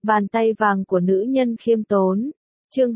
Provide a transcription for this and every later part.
Bàn tay vàng của nữ nhân khiêm tốn. Chương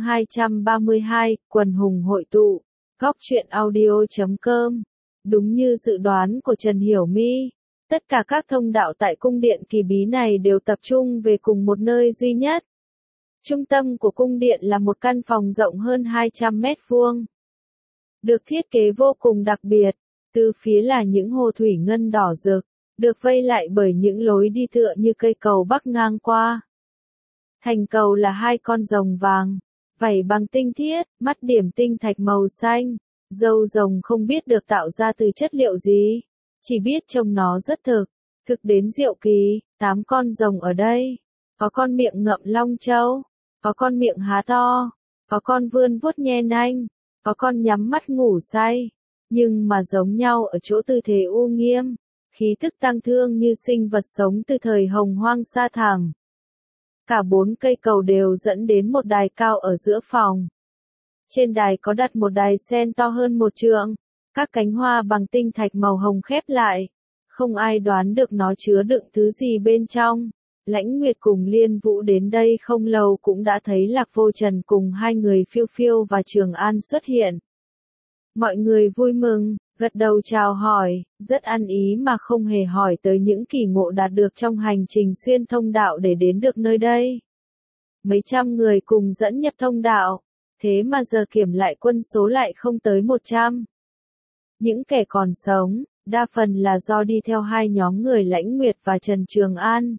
232, quần hùng hội tụ. Góc truyện audio.com. Đúng như dự đoán của Trần Hiểu My, tất cả các thông đạo tại cung điện kỳ bí này đều tập trung về cùng một nơi duy nhất. Trung tâm của cung điện là một căn phòng rộng hơn 200 mét vuông. Được thiết kế vô cùng đặc biệt, từ phía là những hồ thủy ngân đỏ rực, được vây lại bởi những lối đi tựa như cây cầu bắc ngang qua. Thành cầu là hai con rồng vàng, vảy bằng tinh thiết, mắt điểm tinh thạch màu xanh. Râu rồng không biết được tạo ra từ chất liệu gì, chỉ biết trông nó rất thực đến diệu kỳ. 8 con rồng ở đây, có con miệng ngậm long châu, có con miệng há to, có con vươn vuốt nhe nanh, có con nhắm mắt ngủ say, nhưng mà giống nhau ở chỗ tư thế uy nghiêm, khí tức tang thương như sinh vật sống từ thời hồng hoang sa thảm. Cả 4 cây cầu đều dẫn đến một đài cao ở giữa phòng. Trên đài có đặt một đài sen to hơn 1 trượng, các cánh hoa bằng tinh thạch màu hồng khép lại. Không ai đoán được nó chứa đựng thứ gì bên trong. Lãnh Nguyệt cùng Liên Vũ đến đây không lâu cũng đã thấy Lạc Vô Trần cùng hai người Phiêu Phiêu và Trường An xuất hiện. Mọi người vui mừng, gật đầu chào hỏi, rất ăn ý mà không hề hỏi tới những kỳ ngộ đạt được trong hành trình xuyên thông đạo để đến được nơi đây. Mấy trăm người cùng dẫn nhập thông đạo, thế mà giờ kiểm lại quân số lại không tới 100. Những kẻ còn sống, đa phần là do đi theo hai nhóm người Lãnh Nguyệt và Trần Trường An.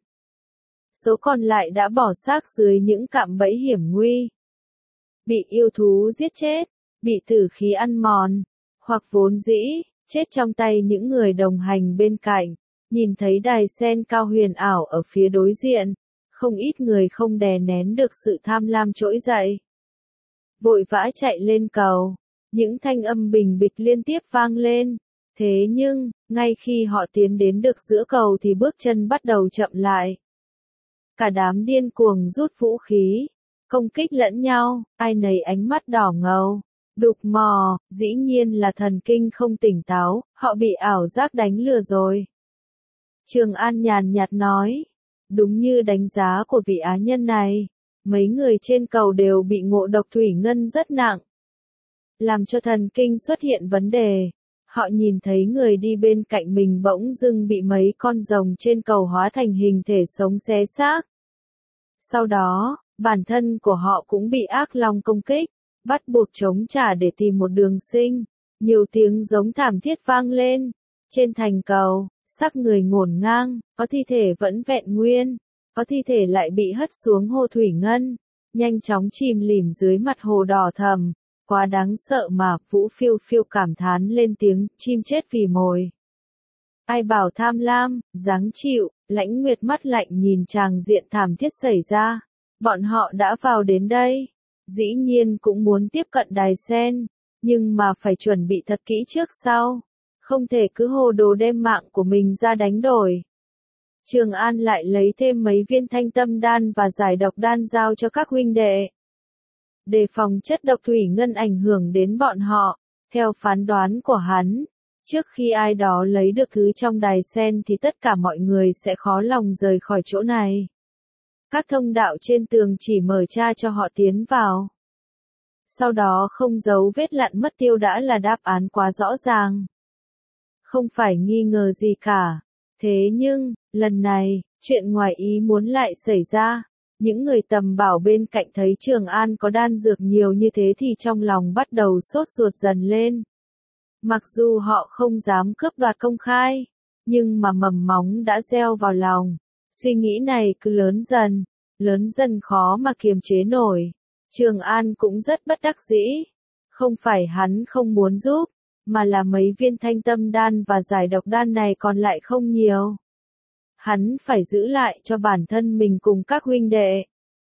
Số còn lại đã bỏ xác dưới những cạm bẫy hiểm nguy. Bị yêu thú giết chết, bị tử khí ăn mòn, hoặc vốn dĩ, chết trong tay những người đồng hành bên cạnh. Nhìn thấy đài sen cao huyền ảo ở phía đối diện, không ít người không đè nén được sự tham lam trỗi dậy. Vội vã chạy lên cầu, những thanh âm bình bịch liên tiếp vang lên. Thế nhưng, ngay khi họ tiến đến được giữa cầu thì bước chân bắt đầu chậm lại. Cả đám điên cuồng rút vũ khí, công kích lẫn nhau, ai nấy ánh mắt đỏ ngầu, đục mò, dĩ nhiên là thần kinh không tỉnh táo, họ bị ảo giác đánh lừa rồi. Trường An nhàn nhạt nói, đúng như đánh giá của vị á nhân này, mấy người trên cầu đều bị ngộ độc thủy ngân rất nặng, làm cho thần kinh xuất hiện vấn đề. Họ nhìn thấy người đi bên cạnh mình bỗng dưng bị mấy con rồng trên cầu hóa thành hình thể sống xé xác. Sau đó, bản thân của họ cũng bị ác long công kích, bắt buộc chống trả để tìm một đường sinh. Nhiều tiếng giống thảm thiết vang lên. Trên thành cầu, xác người ngổn ngang, có thi thể vẫn vẹn nguyên, có thi thể lại bị hất xuống hồ thủy ngân, nhanh chóng chìm lìm dưới mặt hồ đỏ thẫm. Quá đáng sợ mà, Vũ Phiêu Phiêu cảm thán lên tiếng, chim chết vì mồi. Ai bảo tham lam, giáng chịu. Lãnh Nguyệt mắt lạnh nhìn tràng diện thảm thiết xảy ra. Bọn họ đã vào đến đây, dĩ nhiên cũng muốn tiếp cận đài sen, nhưng mà phải chuẩn bị thật kỹ trước sau. Không thể cứ hồ đồ đem mạng của mình ra đánh đổi. Trường An lại lấy thêm mấy viên thanh tâm đan và giải độc đan giao cho các huynh đệ. Đề phòng chất độc thủy ngân ảnh hưởng đến bọn họ, theo phán đoán của hắn, trước khi ai đó lấy được thứ trong đài sen thì tất cả mọi người sẽ khó lòng rời khỏi chỗ này. Các thông đạo trên tường chỉ mở ra cho họ tiến vào. Sau đó không giấu vết lặn mất tiêu đã là đáp án quá rõ ràng. Không phải nghi ngờ gì cả. Thế nhưng, lần này, chuyện ngoài ý muốn lại xảy ra. Những người tầm bảo bên cạnh thấy Trường An có đan dược nhiều như thế thì trong lòng bắt đầu sốt ruột dần lên. Mặc dù họ không dám cướp đoạt công khai, nhưng mà mầm móng đã gieo vào lòng. Suy nghĩ này cứ lớn dần khó mà kiềm chế nổi. Trường An cũng rất bất đắc dĩ. Không phải hắn không muốn giúp, mà là mấy viên thanh tâm đan và giải độc đan này còn lại không nhiều. Hắn phải giữ lại cho bản thân mình cùng các huynh đệ.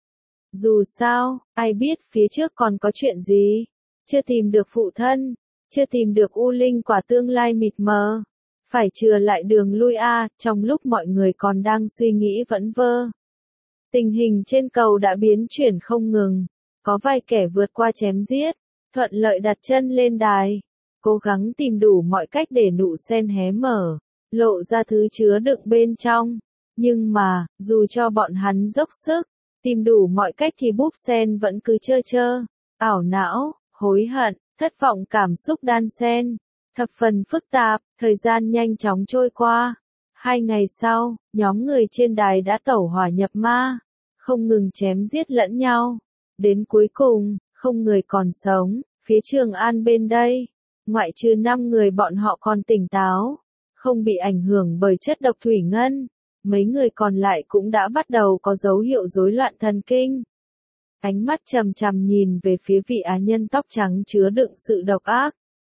Dù sao, ai biết phía trước còn có chuyện gì. Chưa tìm được phụ thân, chưa tìm được u linh quả tương lai mịt mờ. Phải chừa lại đường lui trong lúc mọi người còn đang suy nghĩ vẩn vơ. Tình hình trên cầu đã biến chuyển không ngừng. Có vài kẻ vượt qua chém giết, thuận lợi đặt chân lên đài. Cố gắng tìm đủ mọi cách để nụ sen hé mở, lộ ra thứ chứa đựng bên trong. Nhưng mà, dù cho bọn hắn dốc sức, Tìm đủ mọi cách thì búp sen vẫn cứ trơ, ảo não, hối hận, thất vọng cảm xúc đan xen, thập phần phức tạp, thời gian nhanh chóng trôi qua. 2 ngày sau, nhóm người trên đài đã tẩu hỏa nhập ma, không ngừng chém giết lẫn nhau. Đến cuối cùng, không người còn sống, phía Trường An bên đây, ngoại trừ 5 người bọn họ còn tỉnh táo, không bị ảnh hưởng bởi chất độc thủy ngân. Mấy người còn lại cũng đã bắt đầu có dấu hiệu rối loạn thần kinh. Ánh mắt trầm trầm nhìn về phía vị á nhân tóc trắng chứa đựng sự độc ác.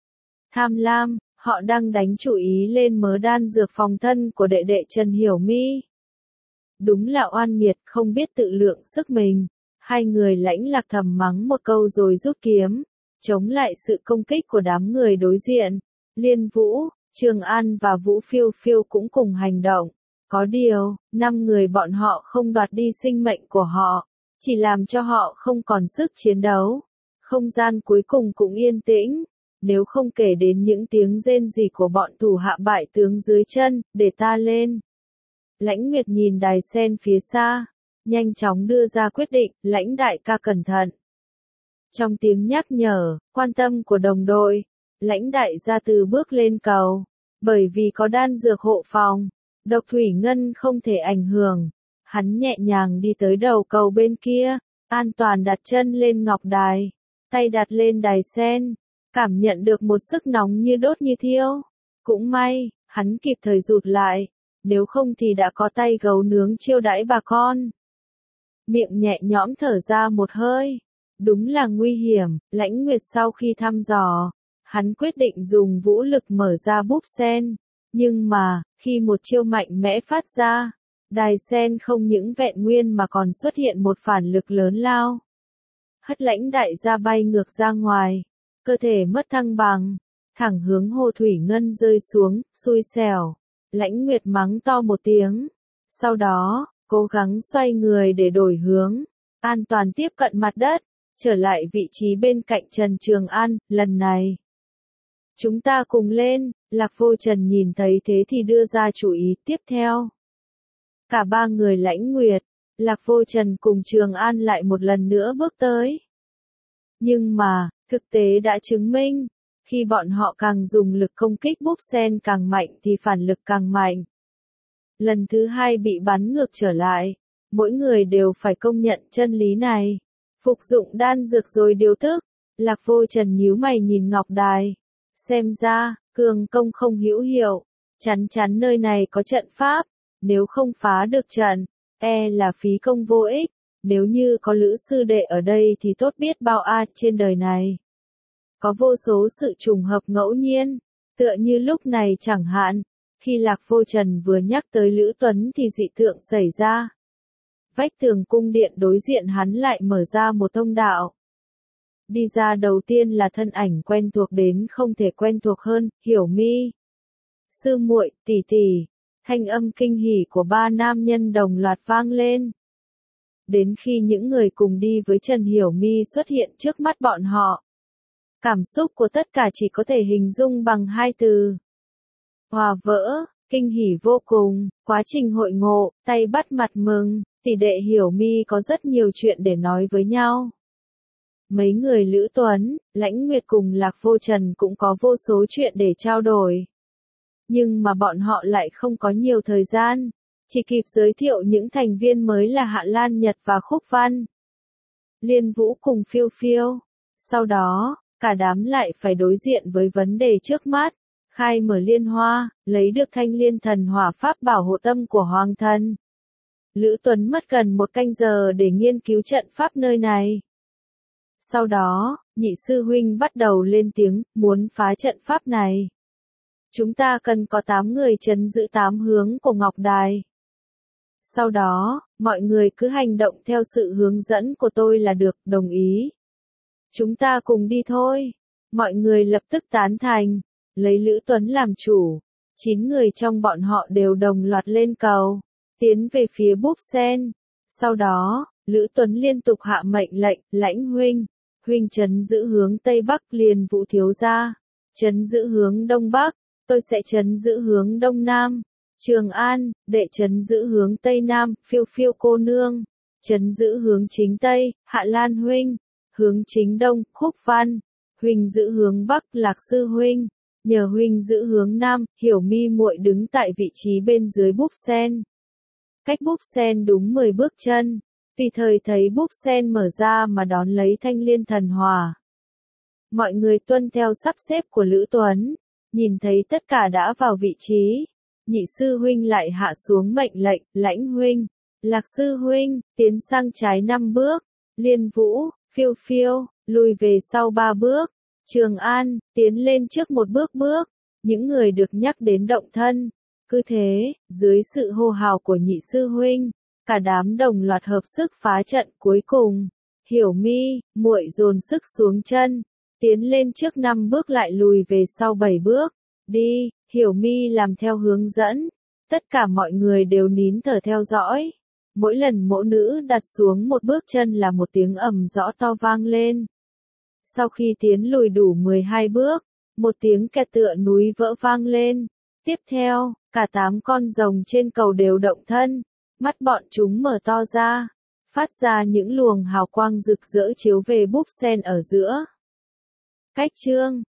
Tham lam, họ đang đánh chủ ý lên mớ đan dược phòng thân của đệ đệ Trần Hiểu My. Đúng là oan nghiệt, không biết tự lượng sức mình. Hai người lãnh lạc thầm mắng một câu rồi rút kiếm, chống lại sự công kích của đám người đối diện. Liên Vũ, Trường An và Vũ Phiêu Phiêu cũng cùng hành động. Có điều, 5 người bọn họ không đoạt đi sinh mệnh của họ, chỉ làm cho họ không còn sức chiến đấu. Không gian cuối cùng cũng yên tĩnh, nếu không kể đến những tiếng rên rỉ của bọn thủ hạ bại tướng dưới chân, để ta lên. Lãnh Nguyệt nhìn đài sen phía xa, nhanh chóng đưa ra quyết định, Lãnh đại ca cẩn thận. Trong tiếng nhắc nhở, quan tâm của đồng đội, Lãnh đại gia từ bước lên cầu, bởi vì có đan dược hộ phòng. Độc thủy ngân không thể ảnh hưởng. Hắn nhẹ nhàng đi tới đầu cầu bên kia, an toàn đặt chân lên ngọc đài, tay đặt lên đài sen, cảm nhận được một sức nóng như đốt như thiêu. Cũng may, hắn kịp thời rụt lại, nếu không thì đã có tay gấu nướng chiêu đãi bà con. Miệng nhẹ nhõm thở ra một hơi, đúng là nguy hiểm. Lãnh Nguyệt sau khi thăm dò, hắn quyết định dùng vũ lực mở ra búp sen. Nhưng mà, khi một chiêu mạnh mẽ phát ra, đài sen không những vẹn nguyên mà còn xuất hiện một phản lực lớn lao. Hất Lãnh đại gia bay ngược ra ngoài, cơ thể mất thăng bằng, thẳng hướng Hồ Thủy Ngân rơi xuống, xui xẻo. Lãnh Nguyệt mắng to một tiếng, sau đó, cố gắng xoay người để đổi hướng, an toàn tiếp cận mặt đất, trở lại vị trí bên cạnh Trần Trường An. Lần này, chúng ta cùng lên. Lạc Vô Trần nhìn thấy thế thì đưa ra chủ ý tiếp theo. Cả 3 người Lãnh Nguyệt, Lạc Vô Trần cùng Trường An lại một lần nữa bước tới. Nhưng mà, thực tế đã chứng minh, khi bọn họ càng dùng lực công kích búp sen càng mạnh thì phản lực càng mạnh. Lần thứ 2 bị bắn ngược trở lại, mỗi người đều phải công nhận chân lý này. Phục dụng đan dược rồi điều tức, Lạc Vô Trần nhíu mày nhìn ngọc đài. Xem ra, cường công không hữu hiệu, chắn chắn nơi này có trận pháp, nếu không phá được trận, là phí công vô ích, nếu như có Lữ sư đệ ở đây thì tốt biết bao trên đời này. Có vô số sự trùng hợp ngẫu nhiên, tựa như lúc này chẳng hạn, khi Lạc Vô Trần vừa nhắc tới Lữ Tuấn thì dị tượng xảy ra. Vách tường cung điện đối diện hắn lại mở ra một thông đạo. Đi ra đầu tiên là thân ảnh quen thuộc đến không thể quen thuộc hơn, Hiểu My. Sư muội, tỷ tỷ, thanh âm kinh hỉ của 3 nam nhân đồng loạt vang lên. Đến khi những người cùng đi với Trần Hiểu My xuất hiện trước mắt bọn họ, cảm xúc của tất cả chỉ có thể hình dung bằng 2 từ. Hòa vỡ, kinh hỉ vô cùng, quá trình hội ngộ, tay bắt mặt mừng, tỷ đệ Hiểu My có rất nhiều chuyện để nói với nhau. Mấy người Lữ Tuấn, Lãnh Nguyệt cùng Lạc Vô Trần cũng có vô số chuyện để trao đổi. Nhưng mà bọn họ lại không có nhiều thời gian, chỉ kịp giới thiệu những thành viên mới là Hạ Lan Nhật và Khúc Văn. Liên Vũ cùng Phiêu Phiêu. Sau đó, cả đám lại phải đối diện với vấn đề trước mắt, khai mở liên hoa, lấy được thanh liên thần hỏa pháp bảo hộ tâm của Hoàng Thần. Lữ Tuấn mất gần 1 canh giờ để nghiên cứu trận pháp nơi này. Sau đó, nhị sư huynh bắt đầu lên tiếng, muốn phá trận pháp này. Chúng ta cần có 8 người trấn giữ 8 hướng của Ngọc Đài. Sau đó, mọi người cứ hành động theo sự hướng dẫn của tôi là được, đồng ý. Chúng ta cùng đi thôi. Mọi người lập tức tán thành, lấy Lữ Tuấn làm chủ. 9 người trong bọn họ đều đồng loạt lên cầu, tiến về phía búp sen. Sau đó, Lữ Tuấn liên tục hạ mệnh lệnh, Lãnh huynh, huynh trấn giữ hướng Tây Bắc, Liên Vũ thiếu gia, trấn giữ hướng Đông Bắc, tôi sẽ trấn giữ hướng Đông Nam. Trường An, đệ trấn giữ hướng Tây Nam, Phiêu Phiêu cô nương, Trấn giữ hướng chính Tây, Hạ Lan huynh. Hướng chính Đông, Khúc Văn. Huynh giữ hướng Bắc, Lạc Sư huynh. Nhờ huynh giữ hướng Nam, Hiểu Mi muội đứng tại vị trí bên dưới búp sen. Cách búp sen đúng 10 bước chân. Tùy thời thấy búp sen mở ra mà đón lấy thanh liên thần hỏa. Mọi người tuân theo sắp xếp của Lữ Tuấn. Nhìn thấy tất cả đã vào vị trí. Nhị sư huynh lại hạ xuống mệnh lệnh, Lãnh huynh. Lạc sư huynh, tiến sang trái 5 bước. Liên Vũ, Phiêu Phiêu, lùi về sau 3 bước. Trường An, tiến lên trước 1 bước. Những người được nhắc đến động thân. Cứ thế, dưới sự hô hào của nhị sư huynh, cả đám đồng loạt hợp sức phá trận cuối cùng. Hiểu Mi, muội dồn sức xuống chân, tiến lên trước 5 bước lại lùi về sau 7 bước. Đi, Hiểu Mi làm theo hướng dẫn. Tất cả mọi người đều nín thở theo dõi. Mỗi lần mẫu nữ đặt xuống 1 bước chân là một tiếng ầm rõ to vang lên. Sau khi tiến lùi đủ 12 bước, một tiếng kẹt tựa núi vỡ vang lên. Tiếp theo, cả 8 con rồng trên cầu đều động thân, mắt bọn chúng mở to ra, phát ra những luồng hào quang rực rỡ chiếu về búp sen ở giữa. Cách chương